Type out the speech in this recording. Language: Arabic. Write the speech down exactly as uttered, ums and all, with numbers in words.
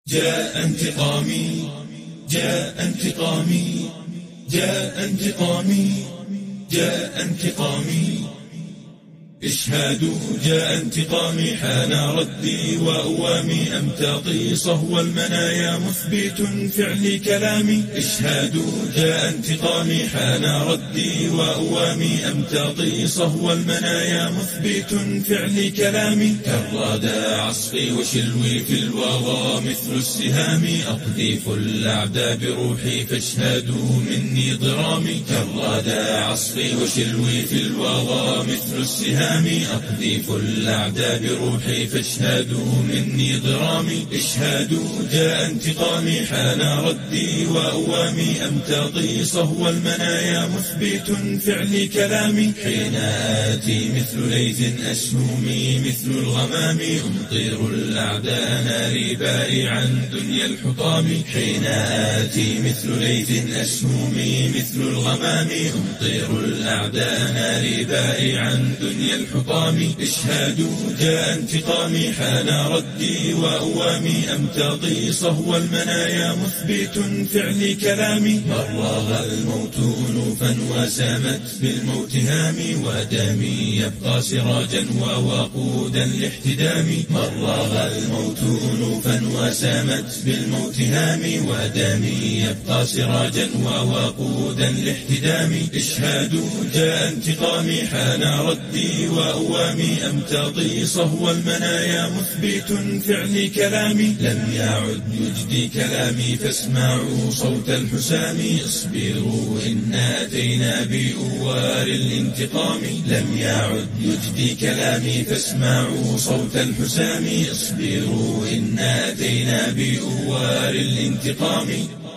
جاء انتقامي جاء انتقامي جاء انتقامي جاء انتقامي اشهادوا جاء انتقامي حان ردي وأوامي أمتاطي صهو المنايا مثبت فعل كلامي اشهادوا جاء انتقامي حان ردي وأوامي أمتاطي صهو المنايا مثبت فعل كلامي كالرادى عصفي وشلوي في الوغى مثل السهام أقذف الأعداء بروحي فاشهادوا مني ضرامي كالرادى عصفي وشلوي في الوغى مثل السهام أقذف الأعداء بروحي فاشهادوا مني ضرامي اشهادوا جاء انتقامي حان ردي وأوامي أمتاطي صهو المنايا مثبت فعل كلامي حين آتي مثل ليث أسهمي مثل الغمام أمطير الأعداء ناري بائعا دنيا الحطام حين آتي مثل ليث أسهمي مثل الغمام أمطير الأعداء ناري بائعا دنيا الحطام اشهادوا جاء انتقامي حان ردي وأوامي أمتاطي صهو المنايا مثبت فعل كلامي مرغ الموت أنوفا وسامت بالموت هامي ودمي يبقى سراجا ووقودا لاحتدامي مرغ الموت أنوفا وسامت بالموت هامي ودمي يبقى سراجا ووقودا لاحتدامي اشهادوا جاء انتقامي حان ردي وأوامي أمتاطي صهو المنايا مثبت فعل كلامي لم يعد يجدي كلامي فاسمعوا صوت الحسام اصبروا إنا أتينا بأوار الانتقام لم يعد يجدي كلامي فاسمعوا صوت الحسام اصبروا إنا أتينا بأوار الانتقام